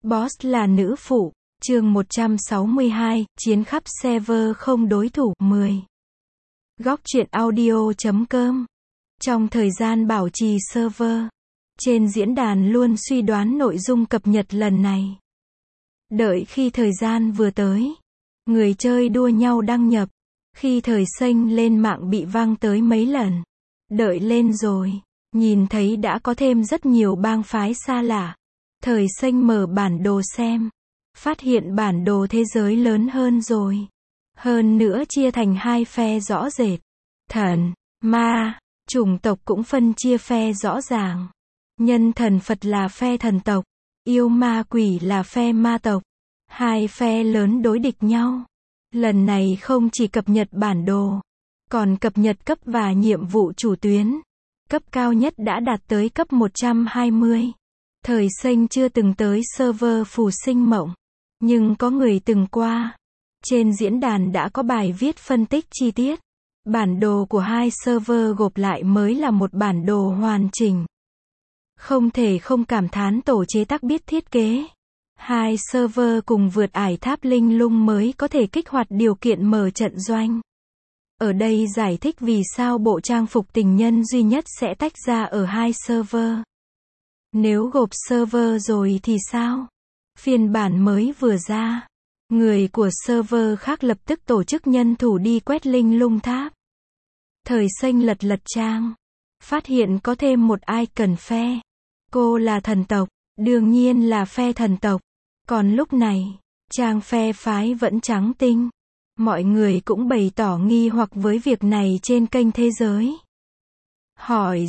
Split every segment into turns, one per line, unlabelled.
Boss là nữ phụ. Chương 162, chiến khắp server không đối thủ. 10. Góc truyện audio.com. Trong thời gian bảo trì server, trên diễn đàn luôn suy đoán nội dung cập nhật lần này. Đợi khi thời gian vừa tới, người chơi đua nhau đăng nhập. Khi thời xanh lên mạng bị văng tới mấy lần. Đợi lên rồi, nhìn thấy đã có thêm rất nhiều bang phái xa lạ. Thời xanh mở bản đồ xem, phát hiện bản đồ thế giới lớn hơn rồi. Hơn nữa chia thành hai phe rõ rệt. Thần, ma, chủng tộc cũng phân chia phe rõ ràng. Nhân thần Phật là phe thần tộc, yêu ma quỷ là phe ma tộc. Hai phe lớn đối địch nhau. Lần này không chỉ cập nhật bản đồ, còn cập nhật cấp và nhiệm vụ chủ tuyến. Cấp cao nhất đã đạt tới cấp 120. Thời xanh chưa từng tới server phù sinh mộng, nhưng có người từng qua. Trên diễn đàn đã có bài viết phân tích chi tiết. Bản đồ của hai server gộp lại mới là một bản đồ hoàn chỉnh. Không thể không cảm thán tổ chế tác biết thiết kế. Hai server cùng vượt ải tháp linh lung mới có thể kích hoạt điều kiện mở trận doanh. Ở đây giải thích vì sao bộ trang phục tình nhân duy nhất sẽ tách ra ở hai server. Nếu gộp server rồi thì sao? Phiên bản mới vừa ra, người của server khác lập tức tổ chức nhân thủ đi quét linh lung tháp. Thời xanh lật trang, phát hiện có thêm một icon phe. Cô là thần tộc, đương nhiên là phe thần tộc. Còn lúc này, trang phe phái vẫn trắng tinh. Mọi người cũng bày tỏ nghi hoặc với việc này trên kênh thế giới. Hỏi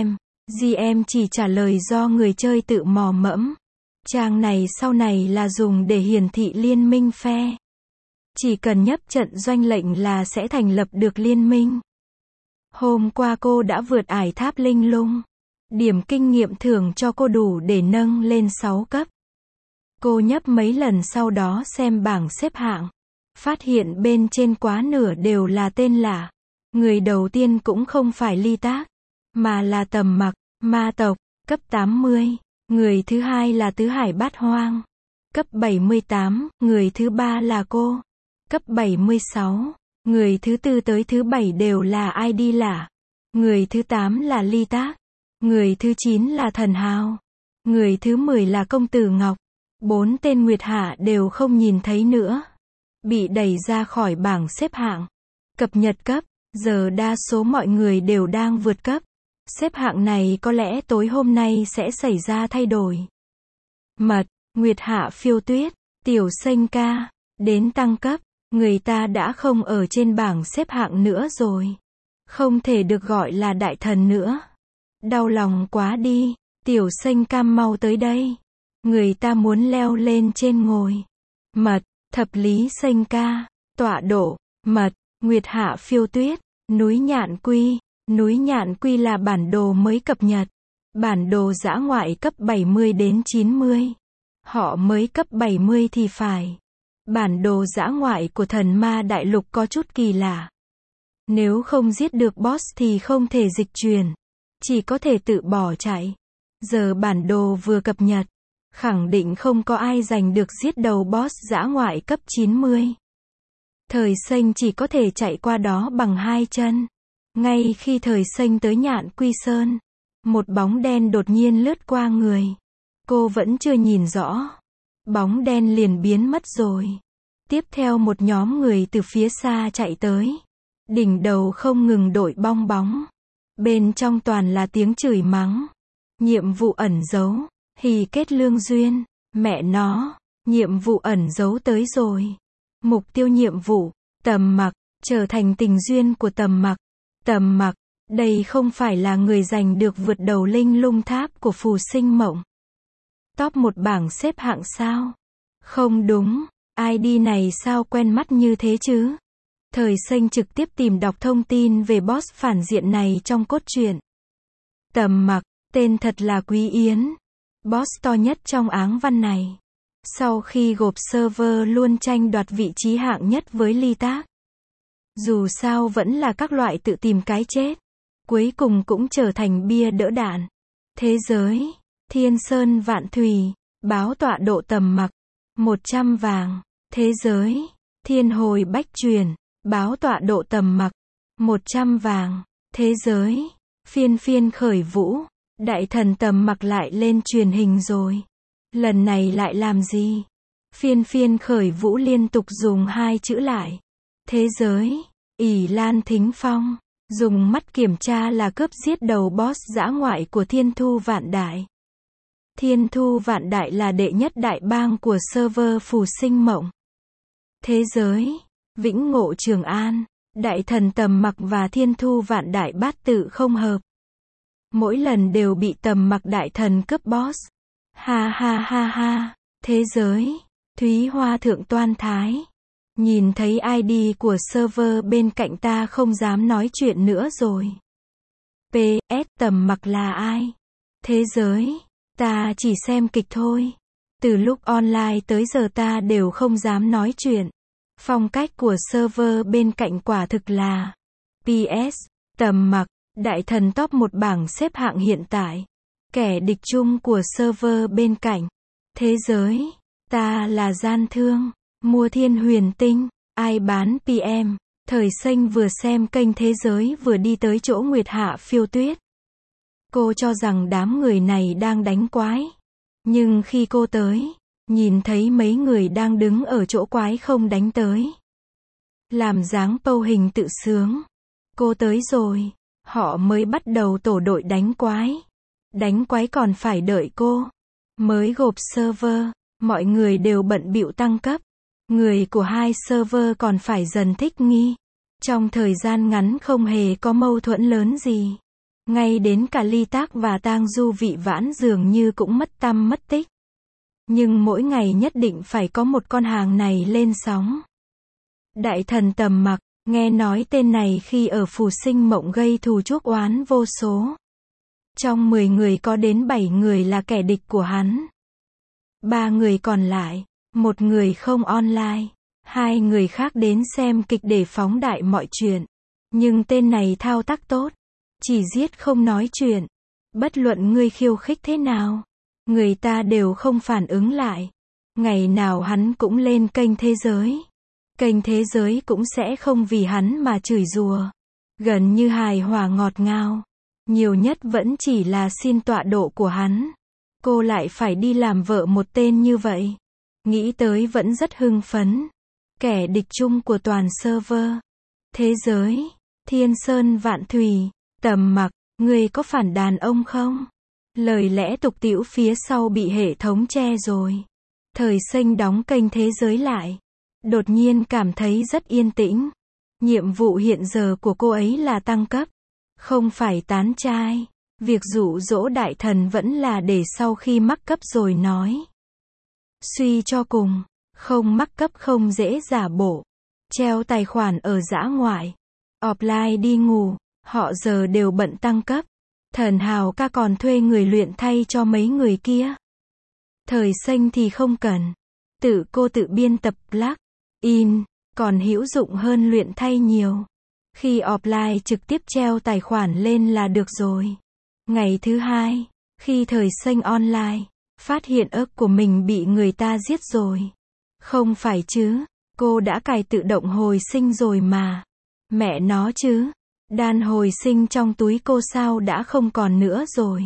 GM chỉ trả lời do người chơi tự mò mẫm. Trang này sau này là dùng để hiển thị liên minh phe. Chỉ cần nhấp trận doanh lệnh là sẽ thành lập được liên minh. Hôm qua cô đã vượt ải tháp linh lung. Điểm kinh nghiệm thưởng cho cô đủ để nâng lên 6 cấp. Cô nhấp mấy lần sau đó xem bảng xếp hạng. Phát hiện bên trên quá nửa đều là tên lạ. Người đầu tiên cũng không phải Ly Tác, mà là Tầm Mặc, ma tộc, cấp 80. Người thứ hai là Tứ Hải Bát Hoang, cấp 78. Người thứ ba là cô, cấp 76. Người thứ tư tới thứ 7 đều là ID lạ. Người thứ 8 là Ly Tác. Người thứ 9 là Thần Hào. Người thứ 10 là Công Tử Ngọc. 4 tên Nguyệt Hạ đều không nhìn thấy nữa. Bị đẩy ra khỏi bảng xếp hạng. Cập nhật cấp, giờ đa số mọi người đều đang vượt cấp. Xếp hạng này có lẽ tối hôm nay sẽ xảy ra thay đổi. Mật, Nguyệt Hạ Phiêu Tuyết, Tiểu Xanh Ca, đến tăng cấp, người ta đã không ở trên bảng xếp hạng nữa rồi. Không thể được gọi là đại thần nữa. Đau lòng quá đi, Tiểu Xanh Cam mau tới đây. Người ta muốn leo lên trên ngồi. Mật, Thập Lý Xanh Ca, tọa độ. Mật, Nguyệt Hạ Phiêu Tuyết, núi Nhạn Quy. Núi Nhạn Quy là bản đồ mới cập nhật. Bản đồ dã ngoại cấp 70 đến 90. Họ mới cấp 70 thì phải. Bản đồ dã ngoại của thần ma đại lục có chút kỳ lạ. Nếu không giết được boss thì không thể dịch chuyển. Chỉ có thể tự bỏ chạy. Giờ bản đồ vừa cập nhật. Khẳng định không có ai giành được giết đầu boss dã ngoại cấp 90. Thời xanh chỉ có thể chạy qua đó bằng hai chân. Ngay khi thời xanh tới Nhạn Quy Sơn, một bóng đen đột nhiên lướt qua người. Cô vẫn chưa nhìn rõ. Bóng đen liền biến mất rồi. Tiếp theo một nhóm người từ phía xa chạy tới. Đỉnh đầu không ngừng đổi bong bóng. Bên trong toàn là tiếng chửi mắng. Nhiệm vụ ẩn giấu. Hì kết lương duyên. Mẹ nó, nhiệm vụ ẩn giấu tới rồi. Mục tiêu nhiệm vụ, Tầm Mặc, trở thành tình duyên của Tầm Mặc. Tầm Mặc, đây không phải là người giành được vượt đầu linh lung tháp của phù sinh mộng. Top 1 bảng xếp hạng sao? Không đúng, ID này sao quen mắt như thế chứ? Thời xanh trực tiếp tìm đọc thông tin về boss phản diện này trong cốt truyện. Tầm Mặc, tên thật là Quý Yến. Boss to nhất trong áng văn này. Sau khi gộp server luôn tranh đoạt vị trí hạng nhất với Ly Tác. Dù sao vẫn là các loại tự tìm cái chết. Cuối cùng cũng trở thành bia đỡ đạn. Thế giới, thiên sơn vạn thủy, báo tọa độ tầm mặc, 100 vàng. Thế giới, thiên hồi bách truyền, báo tọa độ tầm mặc, 100 vàng. Thế giới, phiên phiên khởi vũ, đại thần tầm mặc lại lên truyền hình rồi. Lần này lại làm gì? Phiên phiên khởi vũ liên tục dùng hai chữ lại. Thế giới, ỷ Lan Thính Phong, dùng mắt kiểm tra là cướp giết đầu boss dã ngoại của Thiên Thu Vạn Đại. Thiên Thu Vạn Đại là đệ nhất đại bang của server Phù Sinh Mộng. Thế giới, Vĩnh Ngộ Trường An, đại thần tầm mặc và Thiên Thu Vạn Đại bát tự không hợp. Mỗi lần đều bị tầm mặc đại thần cướp boss. Ha ha ha ha. Thế giới, Thúy Hoa Thượng Toan Thái. Nhìn thấy ID của server bên cạnh ta không dám nói chuyện nữa rồi. PS, tầm mặc là ai? Thế giới, ta chỉ xem kịch thôi. Từ lúc online tới giờ ta đều không dám nói chuyện. Phong cách của server bên cạnh quả thực là PS, tầm mặc, đại thần top 1 bảng xếp hạng hiện tại. Kẻ địch chung của server bên cạnh. Thế giới, ta là gian thương, mua thiên huyền tinh, ai bán PM. Thời Xanh vừa xem kênh Thế Giới vừa đi tới chỗ Nguyệt Hạ Phiêu Tuyết. Cô cho rằng đám người này đang đánh quái. Nhưng khi cô tới, nhìn thấy mấy người đang đứng ở chỗ quái không đánh tới. Làm dáng pâu hình tự sướng. Cô tới rồi, họ mới bắt đầu tổ đội đánh quái. Đánh quái còn phải đợi cô. Mới gộp server, mọi người đều bận bịu tăng cấp. Người của hai server còn phải dần thích nghi. Trong thời gian ngắn không hề có mâu thuẫn lớn gì. Ngay đến cả Ly Tác và Tang Du Vị Vãn dường như cũng mất tăm mất tích. Nhưng mỗi ngày nhất định phải có một con hàng này lên sóng. Đại thần tầm mặc, nghe nói tên này khi ở Phù Sinh Mộng gây thù chuốc oán vô số. Trong 10 người có đến 7 người là kẻ địch của hắn. 3 người còn lại, một người không online, 2 người khác đến xem kịch để phóng đại mọi chuyện. Nhưng tên này thao tác tốt, chỉ giết không nói chuyện. Bất luận ngươi khiêu khích thế nào, người ta đều không phản ứng lại. Ngày nào hắn cũng lên kênh Thế Giới. Kênh Thế Giới cũng sẽ không vì hắn mà chửi rủa. Gần như hài hòa ngọt ngào. Nhiều nhất vẫn chỉ là xin tọa độ của hắn. Cô lại phải đi làm vợ một tên như vậy. Nghĩ tới vẫn rất hưng phấn. Kẻ địch chung của toàn server. Thế Giới, Thiên Sơn Vạn Thủy, tầm mặc, ngươi có phản đàn ông không? Lời lẽ tục tĩu phía sau bị hệ thống che rồi. Thời Xanh đóng kênh Thế Giới lại. Đột nhiên cảm thấy rất yên tĩnh. Nhiệm vụ hiện giờ của cô ấy là tăng cấp. Không phải tán trai. Việc dụ dỗ đại thần vẫn là để sau khi mắc cấp rồi nói. Suy cho cùng, không mắc cấp không dễ giả bộ. Treo tài khoản ở dã ngoại. Offline đi ngủ, họ giờ đều bận tăng cấp. Thần Hào ca còn thuê người luyện thay cho mấy người kia. Thời Xanh thì không cần. Tự cô tự biên tập plug in, còn hữu dụng hơn luyện thay nhiều. Khi offline trực tiếp treo tài khoản lên là được rồi. Ngày thứ 2, khi Thời Xanh online, phát hiện ức của mình bị người ta giết rồi. Không phải chứ, cô đã cài tự động hồi sinh rồi mà. Mẹ nó chứ, đan hồi sinh trong túi cô sao đã không còn nữa rồi.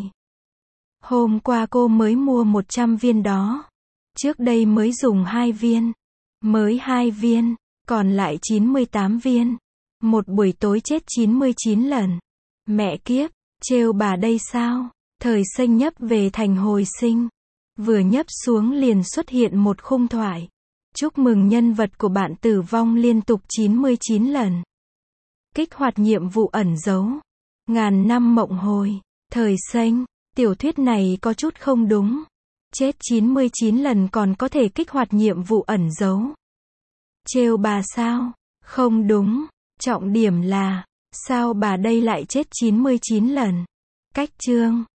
Hôm qua cô mới mua 100 viên đó. Trước đây mới dùng 2 viên. Mới 2 viên, còn lại 98 viên. Một buổi tối chết 99 lần. Mẹ kiếp, trêu bà đây sao? Thời Xanh nhấp về thành hồi sinh. Vừa nhấp xuống liền xuất hiện một khung thoại. Chúc mừng nhân vật của bạn tử vong liên tục 99 lần. Kích hoạt nhiệm vụ ẩn giấu. Ngàn năm mộng hồi. Thời Xanh, tiểu thuyết này có chút không đúng. Chết 99 lần còn có thể kích hoạt nhiệm vụ ẩn giấu. Trêu bà sao? Không đúng. Trọng điểm là, sao bà đây lại chết 99 lần? Cách chương.